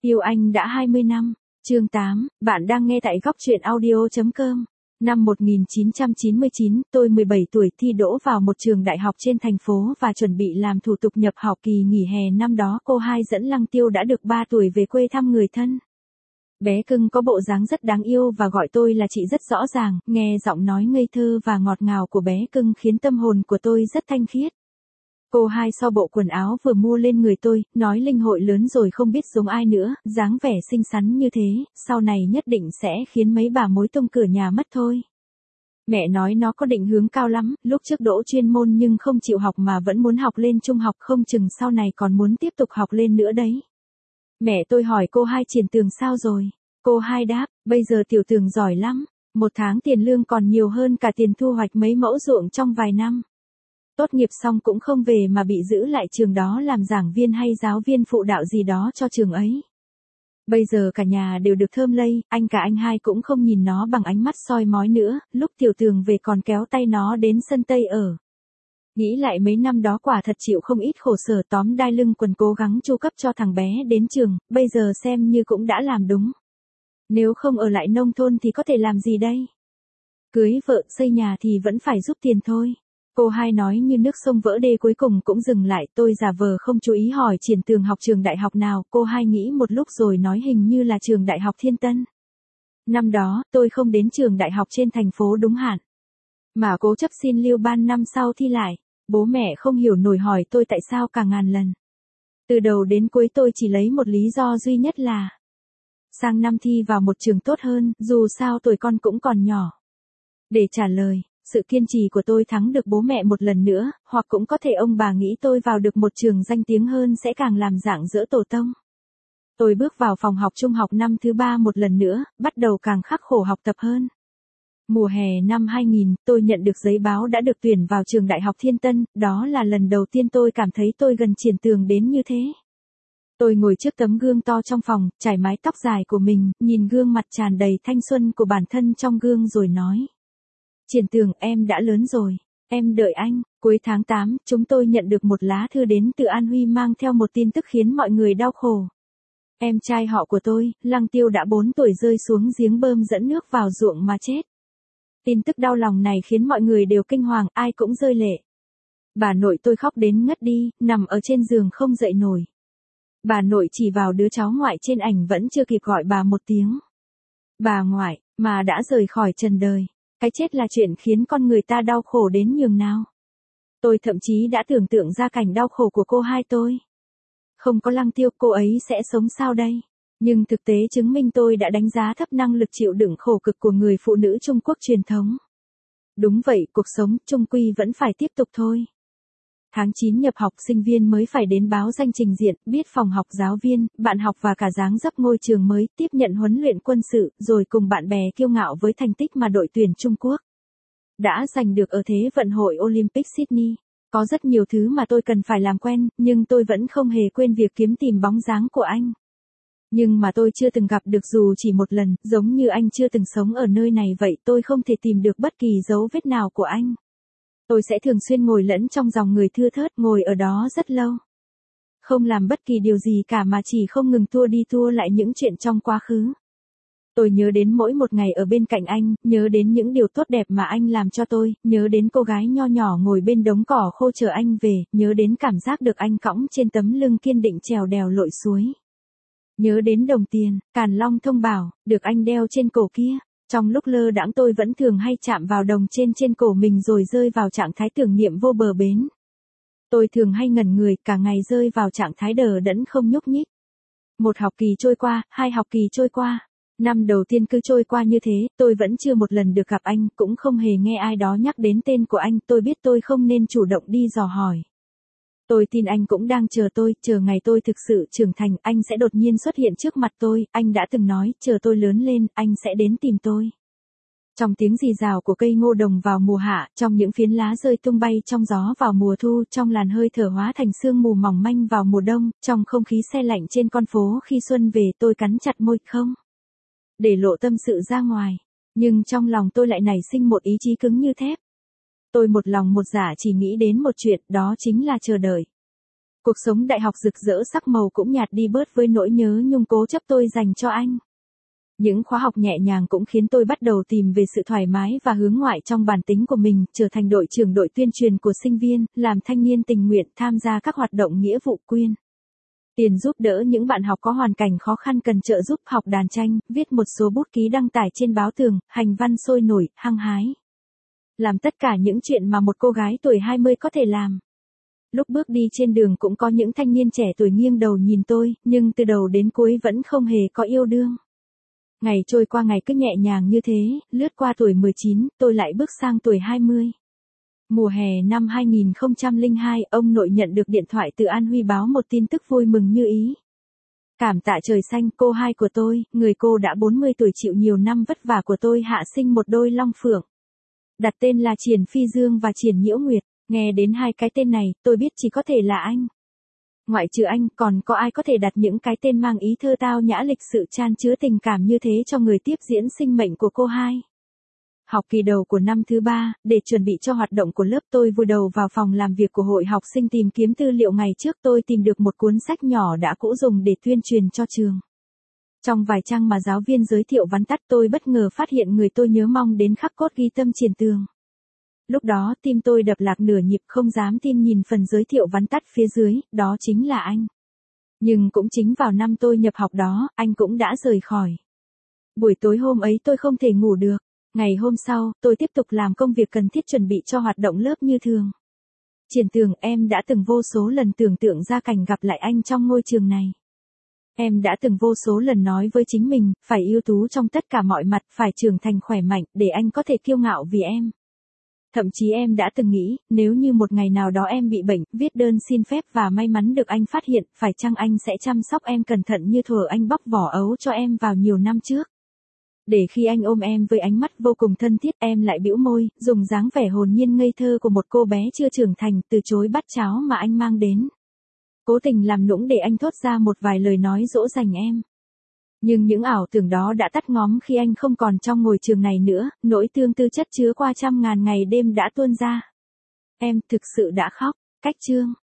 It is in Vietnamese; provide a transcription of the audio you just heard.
Yêu anh đã 20 năm. Chương 8, bạn đang nghe tại góc truyện audio.com. Năm 1999, tôi 17 tuổi thi đỗ vào một trường đại học trên thành phố và chuẩn bị làm thủ tục nhập học kỳ nghỉ hè năm đó. Cô Hai dẫn Lăng Tiêu đã được 3 tuổi về quê thăm người thân. Bé cưng có bộ dáng rất đáng yêu và gọi tôi là chị rất rõ ràng, nghe giọng nói ngây thơ và ngọt ngào của bé cưng khiến tâm hồn của tôi rất thanh khiết. Cô Hai so bộ quần áo vừa mua lên người tôi, nói Linh hội lớn rồi không biết giống ai nữa, dáng vẻ xinh xắn như thế, sau này nhất định sẽ khiến mấy bà mối tung cửa nhà mất thôi. Mẹ nói nó có định hướng cao lắm, lúc trước đỗ chuyên môn nhưng không chịu học mà vẫn muốn học lên trung học, không chừng sau này còn muốn tiếp tục học lên nữa đấy. Mẹ tôi hỏi cô Hai Triển Tường sao rồi? Cô Hai đáp, bây giờ Tiểu Tường giỏi lắm, một tháng tiền lương còn nhiều hơn cả tiền thu hoạch mấy mẫu ruộng trong vài năm. Tốt nghiệp xong cũng không về mà bị giữ lại trường đó làm giảng viên hay giáo viên phụ đạo gì đó cho trường ấy. Bây giờ cả nhà đều được thơm lây, cả anh Hai cũng không nhìn nó bằng ánh mắt soi mói nữa, lúc Tiểu Tường về còn kéo tay nó đến sân Tây ở. Nghĩ lại mấy năm đó quả thật chịu không ít khổ sở, tóm đai lưng quần cố gắng chu cấp cho thằng bé đến trường, bây giờ xem như cũng đã làm đúng. Nếu không ở lại nông thôn thì có thể làm gì đây? Cưới vợ xây nhà thì vẫn phải giúp tiền thôi. Cô Hai nói như nước sông vỡ đê, cuối cùng cũng dừng lại. Tôi giả vờ không chú ý hỏi Triển Tường học trường đại học nào. Cô Hai nghĩ một lúc rồi nói hình như là trường đại học Thiên Tân. Năm đó, tôi không đến trường đại học trên thành phố đúng hạn, mà cố chấp xin lưu ban năm sau thi lại. Bố mẹ không hiểu nổi hỏi tôi tại sao cả ngàn lần. Từ đầu đến cuối tôi chỉ lấy một lý do duy nhất là sang năm thi vào một trường tốt hơn, dù sao tuổi con cũng còn nhỏ. Để trả lời, sự kiên trì của tôi thắng được bố mẹ một lần nữa, hoặc cũng có thể ông bà nghĩ tôi vào được một trường danh tiếng hơn sẽ càng làm rạng rỡ tổ tông. Tôi bước vào phòng học trung học năm thứ 3 một lần nữa, bắt đầu càng khắc khổ học tập hơn. Mùa hè năm 2000, tôi nhận được giấy báo đã được tuyển vào trường đại học Thiên Tân, đó là lần đầu tiên tôi cảm thấy tôi gần Triển Tường đến như thế. Tôi ngồi trước tấm gương to trong phòng, trải mái tóc dài của mình, nhìn gương mặt tràn đầy thanh xuân của bản thân trong gương rồi nói. Triển Tường, em đã lớn rồi, em đợi anh. Cuối tháng 8, chúng tôi nhận được một lá thư đến từ An Huy mang theo một tin tức khiến mọi người đau khổ. Em trai họ của tôi, Lăng Tiêu đã 4 tuổi rơi xuống giếng bơm dẫn nước vào ruộng mà chết. Tin tức đau lòng này khiến mọi người đều kinh hoàng, ai cũng rơi lệ. Bà nội tôi khóc đến ngất đi, nằm ở trên giường không dậy nổi. Bà nội chỉ vào đứa cháu ngoại trên ảnh vẫn chưa kịp gọi bà một tiếng. Bà ngoại, mà đã rời khỏi trần đời. Cái chết là chuyện khiến con người ta đau khổ đến nhường nào. Tôi thậm chí đã tưởng tượng ra cảnh đau khổ của cô Hai tôi. Không có Lăng Tiêu, cô ấy sẽ sống sao đây? Nhưng thực tế chứng minh tôi đã đánh giá thấp năng lực chịu đựng khổ cực của người phụ nữ Trung Quốc truyền thống. Đúng vậy, cuộc sống chung quy vẫn phải tiếp tục thôi. Tháng 9 nhập học, sinh viên mới phải đến báo danh trình diện, biết phòng học, giáo viên, bạn học và cả dáng dấp ngôi trường mới, tiếp nhận huấn luyện quân sự, rồi cùng bạn bè kiêu ngạo với thành tích mà đội tuyển Trung Quốc đã giành được ở Thế vận hội Olympic Sydney. Có rất nhiều thứ mà tôi cần phải làm quen, nhưng tôi vẫn không hề quên việc kiếm tìm bóng dáng của anh. Nhưng mà tôi chưa từng gặp được dù chỉ một lần, giống như anh chưa từng sống ở nơi này vậy, tôi không thể tìm được bất kỳ dấu vết nào của anh. Tôi sẽ thường xuyên ngồi lẫn trong dòng người thưa thớt, ngồi ở đó rất lâu. Không làm bất kỳ điều gì cả mà chỉ không ngừng tua đi tua lại những chuyện trong quá khứ. Tôi nhớ đến mỗi một ngày ở bên cạnh anh, nhớ đến những điều tốt đẹp mà anh làm cho tôi, nhớ đến cô gái nho nhỏ ngồi bên đống cỏ khô chờ anh về, nhớ đến cảm giác được anh cõng trên tấm lưng kiên định trèo đèo lội suối. Nhớ đến đồng tiền, Càn Long Thông Bảo, được anh đeo trên cổ kia. Trong lúc lơ đãng tôi vẫn thường hay chạm vào đồng trên cổ mình rồi rơi vào trạng thái tưởng niệm vô bờ bến. Tôi thường hay ngẩn người, cả ngày rơi vào trạng thái đờ đẫn không nhúc nhích. Một học kỳ trôi qua, 2 học kỳ trôi qua. Năm đầu tiên cứ trôi qua như thế, tôi vẫn chưa một lần được gặp anh, cũng không hề nghe ai đó nhắc đến tên của anh, tôi biết tôi không nên chủ động đi dò hỏi. Tôi tin anh cũng đang chờ tôi, chờ ngày tôi thực sự trưởng thành, anh sẽ đột nhiên xuất hiện trước mặt tôi, anh đã từng nói, chờ tôi lớn lên, anh sẽ đến tìm tôi. Trong tiếng rì rào của cây ngô đồng vào mùa hạ, trong những phiến lá rơi tung bay trong gió vào mùa thu, trong làn hơi thở hóa thành sương mù mỏng manh vào mùa đông, trong không khí se lạnh trên con phố khi xuân về, tôi cắn chặt môi không để lộ tâm sự ra ngoài. Nhưng trong lòng tôi lại nảy sinh một ý chí cứng như thép. Tôi một lòng một dạ chỉ nghĩ đến một chuyện, đó chính là chờ đợi. Cuộc sống đại học rực rỡ sắc màu cũng nhạt đi bớt với nỗi nhớ nhung cố chấp tôi dành cho anh. Những khóa học nhẹ nhàng cũng khiến tôi bắt đầu tìm về sự thoải mái và hướng ngoại trong bản tính của mình, trở thành đội trưởng đội tuyên truyền của sinh viên, làm thanh niên tình nguyện, tham gia các hoạt động nghĩa vụ quyên tiền giúp đỡ những bạn học có hoàn cảnh khó khăn cần trợ giúp, học đàn tranh, viết một số bút ký đăng tải trên báo tường, hành văn sôi nổi, hăng hái. Làm tất cả những chuyện mà một cô gái tuổi 20 có thể làm. Lúc bước đi trên đường cũng có những thanh niên trẻ tuổi nghiêng đầu nhìn tôi, nhưng từ đầu đến cuối vẫn không hề có yêu đương. Ngày trôi qua ngày cứ nhẹ nhàng như thế, lướt qua tuổi 19, tôi lại bước sang tuổi 20. Mùa hè năm 2002, ông nội nhận được điện thoại từ An Huy báo một tin tức vui mừng như ý. Cảm tạ trời xanh, cô hai của tôi, người cô đã 40 tuổi chịu nhiều năm vất vả của tôi hạ sinh một đôi long phượng. Đặt tên là Triển Phi Dương và Triển Nhiễu Nguyệt. Nghe đến hai cái tên này, tôi biết chỉ có thể là anh. Ngoại trừ anh, còn có ai có thể đặt những cái tên mang ý thơ tao nhã lịch sự chan chứa tình cảm như thế cho người tiếp diễn sinh mệnh của cô hai. Học kỳ đầu của năm thứ 3, để chuẩn bị cho hoạt động của lớp, tôi vùi đầu vào phòng làm việc của hội học sinh tìm kiếm tư liệu. Ngày trước tôi tìm được một cuốn sách nhỏ đã cũ dùng để tuyên truyền cho trường. Trong vài trang mà giáo viên giới thiệu vắn tắt, tôi bất ngờ phát hiện người tôi nhớ mong đến khắc cốt ghi tâm Triển Tường. Lúc đó tim tôi đập lạc nửa nhịp, không dám tin nhìn phần giới thiệu vắn tắt phía dưới, đó chính là anh. Nhưng cũng chính vào năm tôi nhập học đó, anh cũng đã rời khỏi. Buổi tối hôm ấy tôi không thể ngủ được. Ngày hôm sau, tôi tiếp tục làm công việc cần thiết chuẩn bị cho hoạt động lớp như thường. Triển Tường, em đã từng vô số lần tưởng tượng ra cảnh gặp lại anh trong ngôi trường này. Em đã từng vô số lần nói với chính mình, phải ưu tú trong tất cả mọi mặt, phải trưởng thành khỏe mạnh, để anh có thể kiêu ngạo vì em. Thậm chí em đã từng nghĩ, nếu như một ngày nào đó em bị bệnh, viết đơn xin phép và may mắn được anh phát hiện, phải chăng anh sẽ chăm sóc em cẩn thận như thuở anh bóc vỏ ấu cho em vào nhiều năm trước. Để khi anh ôm em với ánh mắt vô cùng thân thiết, em lại bĩu môi, dùng dáng vẻ hồn nhiên ngây thơ của một cô bé chưa trưởng thành, từ chối bát cháo mà anh mang đến. Cố tình làm nũng để anh thốt ra một vài lời nói dỗ dành em. Nhưng những ảo tưởng đó đã tắt ngóm khi anh không còn trong ngôi trường này nữa, nỗi tương tư chất chứa qua trăm ngàn ngày đêm đã tuôn ra. Em thực sự đã khóc. Cách chương